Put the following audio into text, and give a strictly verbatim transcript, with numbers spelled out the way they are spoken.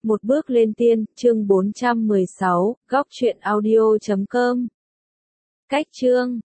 Một bước lên tiên, chương bốn trăm mười sáu, góc truyện audio chấm com. Cách chương